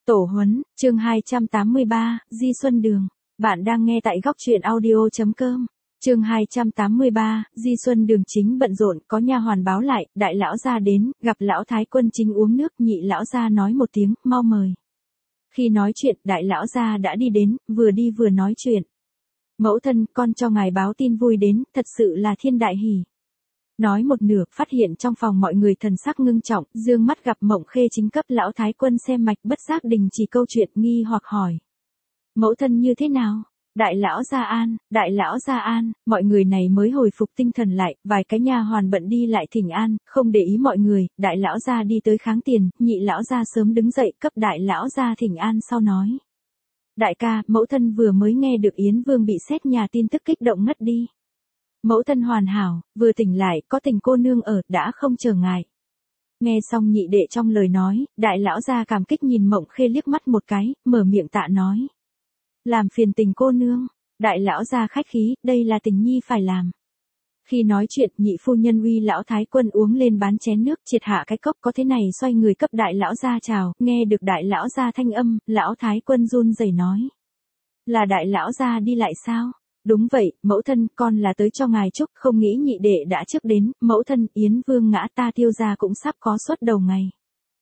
Tổ huấn, chương 283, Di Xuân Đường. Bạn đang nghe tại góc truyện audio.com. Chương 283, Di Xuân Đường chính bận rộn, có nha hoàn báo lại, đại lão gia đến, gặp lão thái quân chính uống nước, nhị lão gia nói một tiếng, mau mời. Khi nói chuyện, đại lão gia đã đi đến, vừa đi vừa nói chuyện. Mẫu thân, con cho ngài báo tin vui đến, thật sự là thiên đại hỷ. Nói một nửa, phát hiện trong phòng mọi người thần sắc ngưng trọng, dương mắt gặp Mộng Khê chính cấp lão thái quân xem mạch, bất giác đình chỉ câu chuyện, nghi hoặc hỏi. Mẫu thân như thế nào? Đại lão gia an, mọi người này mới hồi phục tinh thần lại, vài cái nha hoàn bận đi lại thỉnh an, không để ý mọi người, đại lão gia đi tới kháng tiền, nhị lão gia sớm đứng dậy cấp đại lão gia thỉnh an sau nói. Đại ca, mẫu thân vừa mới nghe được Yến Vương bị xét nhà tin tức kích động ngất đi. Mẫu thân hoàn hảo, vừa tỉnh lại, có tình cô nương ở, đã không chờ ngài. Nghe xong nhị đệ trong lời nói, đại lão gia cảm kích nhìn Mộng Khê liếc mắt một cái, mở miệng tạ nói. Làm phiền tình cô nương, đại lão gia khách khí, đây là tình nhi phải làm. Khi nói chuyện, nhị phu nhân uy lão thái quân uống lên bán chén nước, triệt hạ cái cốc, có thế này xoay người cấp đại lão gia chào, nghe được đại lão gia thanh âm, lão thái quân run rẩy nói. Là đại lão gia đi lại sao? Đúng vậy, mẫu thân, con là tới cho ngài chúc, không nghĩ nhị đệ đã trước đến, mẫu thân, Yến Vương ngã ta Tiêu gia cũng sắp có suất đầu ngày.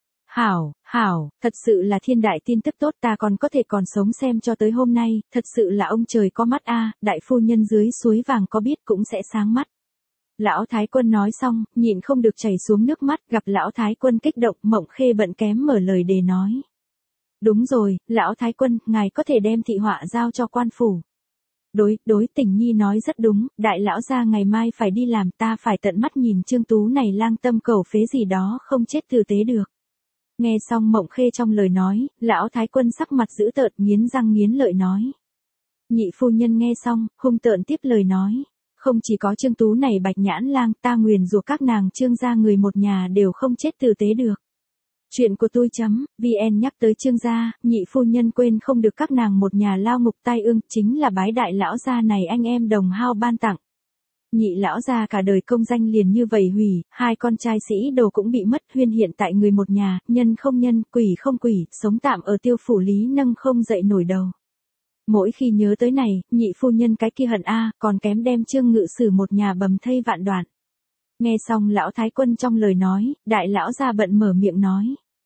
Hảo, thật sự là thiên đại tin tức tốt, ta còn có thể còn sống xem cho tới hôm nay, thật sự là ông trời có mắt a, đại phu nhân dưới suối vàng có biết cũng sẽ sáng mắt. Lão thái quân nói xong, nhịn không được chảy xuống nước mắt, gặp lão thái quân kích động, Mộng Khê bận kém mở lời để nói. Đúng rồi, lão thái quân, ngài có thể đem thị họa giao cho quan phủ. Đối, Tình nhi nói rất đúng, đại lão gia ngày mai phải đi làm, ta phải tận mắt nhìn Trương Tú này lang tâm cầu phế gì đó không chết tử tế được. Nghe xong Mộng Khê trong lời nói, lão thái quân sắc mặt dữ tợn, nghiến răng nghiến lợi nói. Nhị phu nhân nghe xong, hung tợn tiếp lời nói. Không chỉ có Trương Tú này bạch nhãn lang, ta nguyền rủa các nàng Trương gia người một nhà đều không chết tử tế được. Chuyện của tôi.vn nhắc tới Trương gia, nhị phu nhân quên không được các nàng một nhà lao ngục tai ương, chính là bái đại lão gia này anh em đồng hao ban tặng. Nhị lão gia cả đời công danh liền như vậy hủy, hai con trai sĩ đồ cũng bị mất, huyên hiện tại người một nhà, nhân không nhân, quỷ không quỷ, sống tạm ở Tiêu phủ Lý nâng không dậy nổi đầu. Mỗi khi nhớ tới này, nhị phu nhân cái kia hận a, còn kém đem Trương Ngự Sử một nhà bầm thây vạn đoạn. Nghe xong lão thái quân trong lời nói, đại lão gia bận mở miệng nói.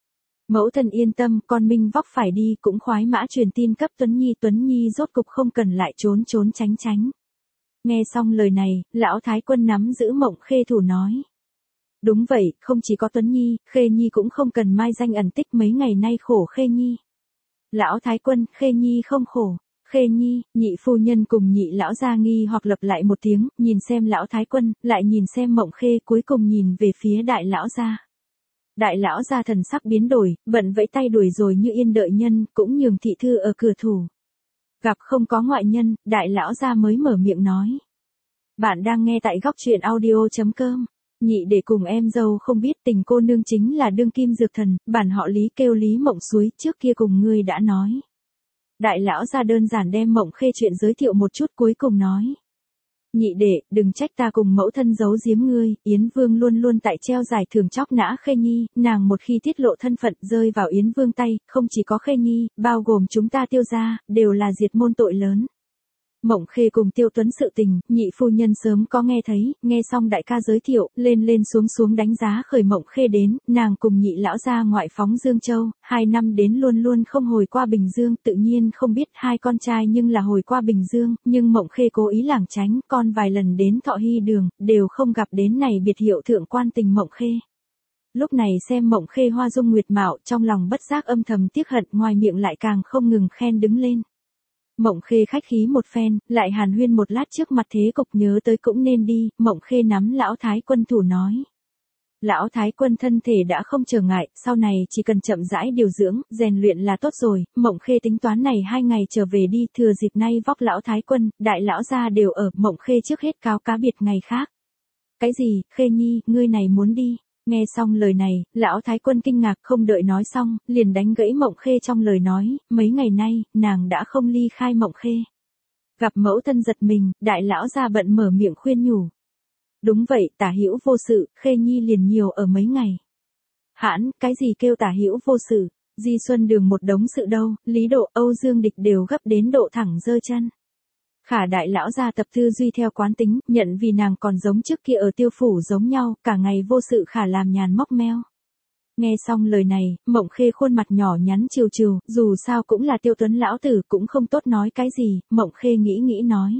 Mẫu thân yên tâm, con minh vóc phải đi, cũng khoái mã truyền tin cấp Tuấn Nhi rốt cục không cần lại trốn tránh. Nghe xong lời này, lão thái quân nắm giữ Mộng Khê thủ nói. Đúng vậy, không chỉ có Tuấn Nhi, Khê Nhi cũng không cần mai danh ẩn tích, mấy ngày nay khổ Khê Nhi. Lão thái quân, Khê Nhi không khổ. Khê Nhi, nhị phu nhân cùng nhị lão gia nghi hoặc lặp lại một tiếng, nhìn xem lão thái quân, lại nhìn xem Mộng Khê, cuối cùng nhìn về phía đại lão gia. Đại lão gia thần sắc biến đổi, bận vẫy tay đuổi rồi như yên đợi nhân, cũng nhường thị thư ở cửa thủ. Gặp không có ngoại nhân, đại lão gia mới mở miệng nói. Bạn đang nghe tại góc truyện audio.com. Nhị để cùng em dâu không biết tình cô nương chính là đương kim dược thần, bản họ Lý kêu Lý Mộng Suối, trước kia cùng ngươi đã nói. Đại lão gia đơn giản đem Mộng Khê chuyện giới thiệu một chút, cuối cùng nói. Nhị đệ, đừng trách ta cùng mẫu thân giấu giếm ngươi, Yến Vương luôn luôn tại treo giải thưởng chóc nã Khê Nhi, nàng một khi tiết lộ thân phận rơi vào Yến Vương tay, không chỉ có Khê Nhi, bao gồm chúng ta Tiêu gia, đều là diệt môn tội lớn. Mộng Khê cùng Tiêu Tuấn sự tình, nhị phu nhân sớm có nghe thấy, nghe xong đại ca giới thiệu, lên xuống đánh giá khởi Mộng Khê đến, nàng cùng nhị lão gia ngoại phóng Dương Châu, 2 năm đến luôn không hồi qua Bình Dương, tự nhiên không biết hai con trai nhưng là hồi qua Bình Dương, nhưng Mộng Khê cố ý lảng tránh, con vài lần đến Thọ Hy Đường, đều không gặp đến này biệt hiệu thượng quan tình Mộng Khê. Lúc này xem Mộng Khê hoa dung nguyệt mạo, trong lòng bất giác âm thầm tiếc hận, ngoài miệng lại càng không ngừng khen đứng lên. Mộng Khê khách khí một phen, lại hàn huyên một lát trước mặt thế cục nhớ tới cũng nên đi, Mộng Khê nắm lão thái quân thủ nói. Lão thái quân thân thể đã không trở ngại, sau này chỉ cần chậm rãi điều dưỡng, rèn luyện là tốt rồi, Mộng Khê tính toán này 2 ngày trở về đi, thừa dịp nay vóc lão thái quân, đại lão gia đều ở, Mộng Khê trước hết cáo cá biệt ngày khác. Cái gì, Khê Nhi, ngươi này muốn đi? Nghe xong lời này, lão thái quân kinh ngạc, không đợi nói xong, liền đánh gãy Mộng Khê trong lời nói, mấy ngày nay, nàng đã không ly khai Mộng Khê. Gặp mẫu thân giật mình, đại lão gia bận mở miệng khuyên nhủ. Đúng vậy, tả hữu vô sự, Khê Nhi liền nhiều ở mấy ngày. Hãn, cái gì kêu tả hữu vô sự? Di Xuân Đường một đống sự đâu, Lý Độ, Âu Dương Địch đều gấp đến độ thẳng giơ chân. Khả đại lão gia tập tư duy theo quán tính, nhận vì nàng còn giống trước kia ở Tiêu phủ giống nhau, cả ngày vô sự khả làm nhàn móc meo. Nghe xong lời này, Mộng Khê khuôn mặt nhỏ nhắn chiều chiều, dù sao cũng là Tiêu Tuấn lão tử cũng không tốt nói cái gì, Mộng Khê nghĩ nói.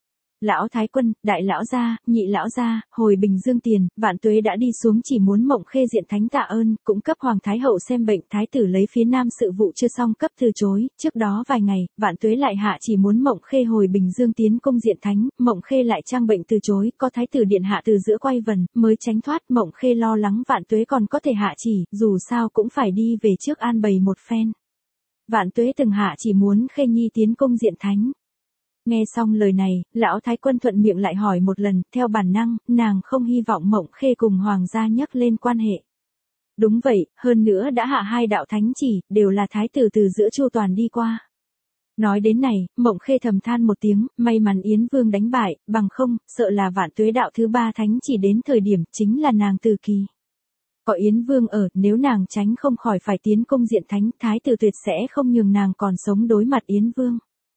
Lão Thái Quân, đại lão gia, nhị lão gia, hồi Bình Dương tiền, Vạn Tuế đã đi xuống chỉ muốn Mộng Khê diện thánh tạ ơn, cũng cấp Hoàng Thái Hậu xem bệnh, Thái tử lấy phía Nam sự vụ chưa xong cấp từ chối, trước đó vài ngày, Vạn Tuế lại hạ chỉ muốn Mộng Khê hồi Bình Dương tiến công diện thánh, Mộng Khê lại trang bệnh từ chối, có Thái tử điện hạ từ giữa quay vần, mới tránh thoát, Mộng Khê lo lắng Vạn Tuế còn có thể hạ chỉ, dù sao cũng phải đi về trước an bày một phen. Vạn Tuế từng hạ chỉ muốn Khê Nhi tiến công diện thánh. Nghe xong lời này, lão Thái Quân thuận miệng lại hỏi một lần, theo bản năng, nàng không hy vọng Mộng Khê cùng Hoàng gia nhắc lên quan hệ. Đúng vậy, hơn nữa đã hạ 2 đạo thánh chỉ, đều là Thái tử từ giữa Chu Toàn đi qua. Nói đến này, Mộng Khê thầm than một tiếng, may mắn Yến Vương đánh bại, bằng không, sợ là Vạn Tuế đạo thứ 3 thánh chỉ đến thời điểm chính là nàng từ kỳ. Có Yến Vương ở, nếu nàng tránh không khỏi phải tiến công diện thánh, Thái tử tuyệt sẽ không nhường nàng còn sống đối mặt Yến Vương.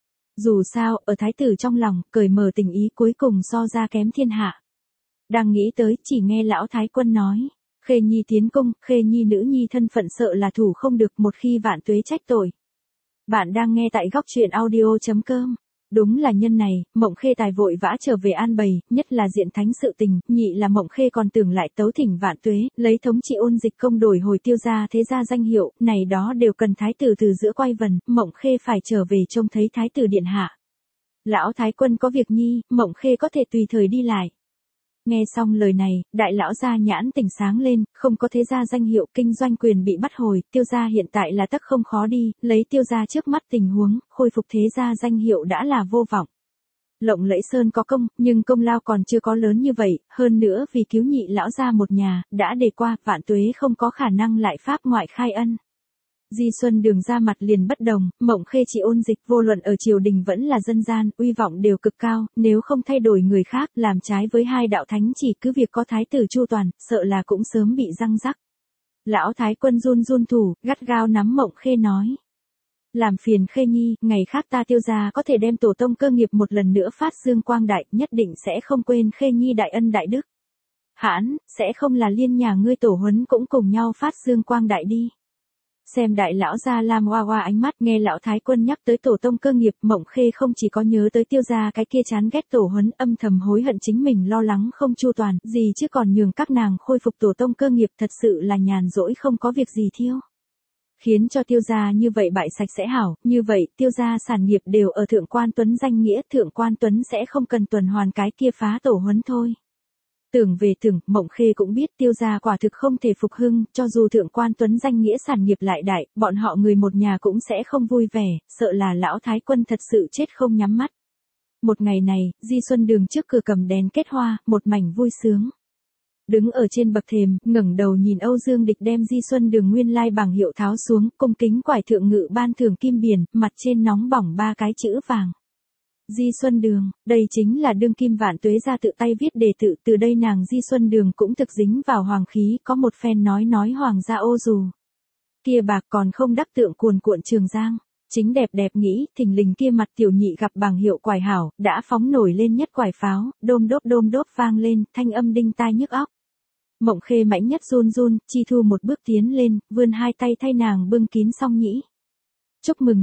Dù sao, ở Thái tử trong lòng, cởi mở tình ý cuối cùng so ra kém thiên hạ. Đang nghĩ tới, chỉ nghe lão Thái Quân nói, Khê Nhi tiến công, Khê Nhi nữ nhi thân phận sợ là thủ không được một khi Vạn Tuế trách tội. Bạn đang nghe tại góc truyện audio.com. Đúng là nhân này, Mộng Khê tài vội vã trở về an bày, nhất là diện thánh sự tình, nhị là Mộng Khê còn tưởng lại tấu thỉnh Vạn Tuế, lấy thống trị Ôn Dịch công đổi hồi Tiêu gia thế gia danh hiệu, này đó đều cần Thái tử từ giữa quay vần, Mộng Khê phải trở về trông thấy Thái tử điện hạ. Lão Thái Quân có việc nhi, Mộng Khê có thể tùy thời đi lại. Nghe xong lời này, đại lão gia nhãn tỉnh sáng lên, không có thế gia danh hiệu kinh doanh quyền bị bắt hồi, Tiêu gia hiện tại là tất không khó đi, lấy Tiêu gia trước mắt tình huống, khôi phục thế gia danh hiệu đã là vô vọng. Lộng Lẫy Sơn có công, nhưng công lao còn chưa có lớn như vậy, hơn nữa vì cứu nhị lão gia một nhà, đã đề qua, Vạn Tuế không có khả năng lại pháp ngoại khai ân. Di Xuân Đường ra mặt liền bất đồng, Mộng Khê chỉ Ôn Dịch vô luận ở triều đình vẫn là dân gian, uy vọng đều cực cao, nếu không thay đổi người khác, làm trái với 2 đạo thánh chỉ cứ việc có Thái tử Chu Toàn, sợ là cũng sớm bị răng rắc. Lão Thái Quân run thủ, gắt gao nắm Mộng Khê nói. Làm phiền Khê Nhi, ngày khác ta Tiêu gia có thể đem tổ tông cơ nghiệp một lần nữa phát dương quang đại, nhất định sẽ không quên Khê Nhi đại ân đại đức. Hãn, sẽ không là liên nhà ngươi tổ huấn cũng cùng nhau phát dương quang đại đi. Xem đại lão gia lam hoa hoa ánh mắt, nghe lão Thái Quân nhắc tới tổ tông cơ nghiệp, Mộng Khê không chỉ có nhớ tới Tiêu gia cái kia chán ghét tổ huấn, âm thầm hối hận chính mình lo lắng không chu toàn, gì chứ còn nhường các nàng khôi phục tổ tông cơ nghiệp, thật sự là nhàn rỗi không có việc gì thiêu. Khiến cho Tiêu gia như vậy bại sạch sẽ hảo, như vậy Tiêu gia sản nghiệp đều ở Thượng Quan Tuấn danh nghĩa, Thượng Quan Tuấn sẽ không cần tuần hoàn cái kia phá tổ huấn thôi. Tưởng về tưởng, Mộng Khê cũng biết Tiêu gia quả thực không thể phục hưng, cho dù Thượng Quan Tuấn danh nghĩa sản nghiệp lại đại, bọn họ người một nhà cũng sẽ không vui vẻ, sợ là lão Thái Quân thật sự chết không nhắm mắt. Một ngày này, Di Xuân Đường trước cửa cầm đèn kết hoa, một mảnh vui sướng. Đứng ở trên bậc thềm, ngẩng đầu nhìn Âu Dương Địch đem Di Xuân Đường nguyên lai bảng hiệu tháo xuống, cung kính quải thượng ngự ban thưởng kim biển, mặt trên nóng bỏng 3 cái chữ vàng. Di Xuân Đường, đây chính là đương kim Vạn Tuế ra tự tay viết đề tự, từ đây nàng Di Xuân Đường cũng thực dính vào hoàng khí, có một phen nói hoàng gia ô dù. Kia bạc còn không đắc tượng cuồn cuộn Trường Giang, chính đẹp nghĩ, thình lình kia mặt tiểu nhị gặp bảng hiệu quải hảo, đã phóng nổi lên nhất quải pháo, đôm đốp vang lên, thanh âm đinh tai nhức óc. Mộng Khê mãnh nhất run, Chi Thu một bước tiến lên, vươn 2 tay thay nàng bưng kín song nhĩ. Chúc mừng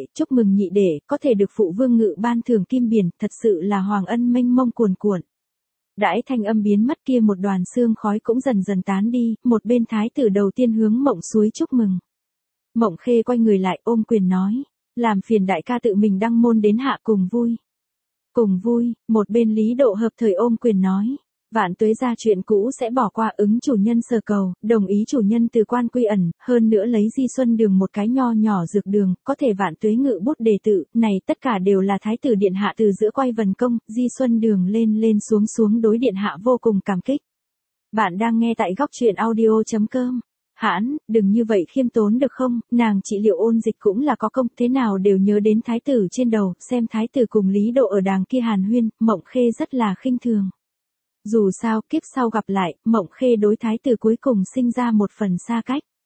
nhị đệ, có thể được phụ vương ngự ban thưởng kim biển, thật sự là hoàng ân mênh mông cuồn cuộn. Đãi thanh âm biến mất kia một đoàn sương khói cũng dần tán đi, một bên thái tử đầu tiên hướng Mộng Suối chúc mừng. Mộng Khê quay người lại ôm quyền nói, làm phiền đại ca tự mình đăng môn đến hạ cùng vui. Cùng vui, một bên Lý Độ hợp thời ôm quyền nói. Vạn Tuế ra chuyện cũ sẽ bỏ qua, ứng chủ nhân sở cầu, đồng ý chủ nhân từ quan quy ẩn, hơn nữa lấy Di Xuân Đường một cái nho nhỏ dược đường, có thể Vạn Tuế ngự bút đề tự, này tất cả đều là thái tử điện hạ từ giữa quay vần công, Di Xuân Đường lên xuống đối điện hạ vô cùng cảm kích. Bạn đang nghe tại góc truyện audio.com. Hãn, đừng như vậy khiêm tốn được không, nàng trị liệu ôn dịch cũng là có công, thế nào đều nhớ đến thái tử trên đầu, xem thái tử cùng Lý Độ ở đàng kia hàn huyên, Mộng Khê rất là khinh thường. Dù sao, kiếp sau gặp lại, Mộng Khê đối thái tử cuối cùng sinh ra một phần xa cách.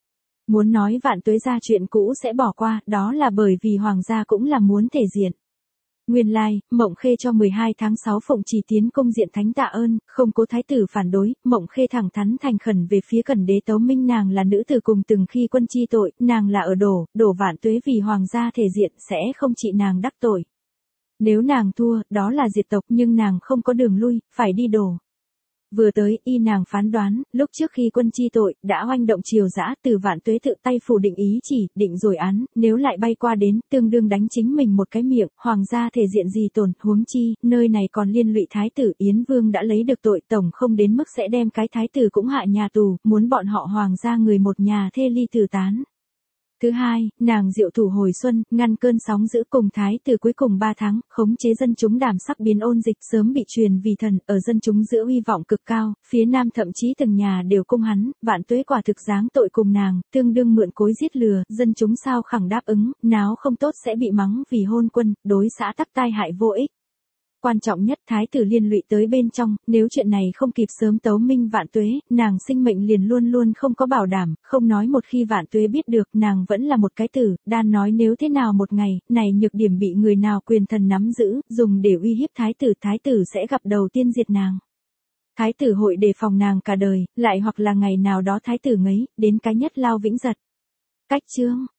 Muốn nói Vạn Tuế gia chuyện cũ sẽ bỏ qua, đó là bởi vì hoàng gia cũng là muốn thể diện. Nguyên lai, Mộng Khê cho 12 tháng 6 Phụng Trì tiến công diện thánh tạ ơn, không cố thái tử phản đối, Mộng Khê thẳng thắn thành khẩn về phía Cẩn Đế tấu minh nàng là nữ tử cùng từng khi quân chi tội, nàng là ở đổ Vạn Tuế vì hoàng gia thể diện sẽ không trị nàng đắc tội. Nếu nàng thua, đó là diệt tộc nhưng nàng không có đường lui, phải đi đổ. Vừa tới, y nàng phán đoán, lúc trước khi quân chi tội, đã oanh động triều dã từ Vạn Tuế tự tay phủ định ý chỉ, định rồi án, nếu lại bay qua đến, tương đương đánh chính mình một cái miệng, hoàng gia thể diện gì tổn, huống chi, nơi này còn liên lụy thái tử Yến Vương đã lấy được tội tổng không đến mức sẽ đem cái thái tử cũng hạ nhà tù, muốn bọn họ hoàng gia người một nhà thê ly tử tán. Thứ hai, nàng diệu thủ hồi xuân, ngăn cơn sóng dữ cùng thái tử cuối cùng 3 tháng, khống chế dân chúng đảm sắc biến ôn dịch sớm bị truyền vì thần, ở dân chúng giữa uy vọng cực cao, phía nam thậm chí từng nhà đều cung hắn, Vạn Tuế quả thực giáng tội cùng nàng, tương đương mượn cối giết lừa, dân chúng sao khẳng đáp ứng, náo không tốt sẽ bị mắng vì hôn quân, đối xã tắc tai hại vô ích. Quan trọng nhất thái tử liên lụy tới bên trong, nếu chuyện này không kịp sớm tấu minh Vạn Tuế, nàng sinh mệnh liền luôn luôn không có bảo đảm, không nói một khi Vạn Tuế biết được nàng vẫn là một cái tử, đan nói nếu thế nào một ngày, này nhược điểm bị người nào quyền thần nắm giữ, dùng để uy hiếp thái tử sẽ gặp đầu tiên diệt nàng. Thái tử hội đề phòng nàng cả đời, lại hoặc là ngày nào đó thái tử ngấy, đến cái nhất lao vĩnh giật. Cách chương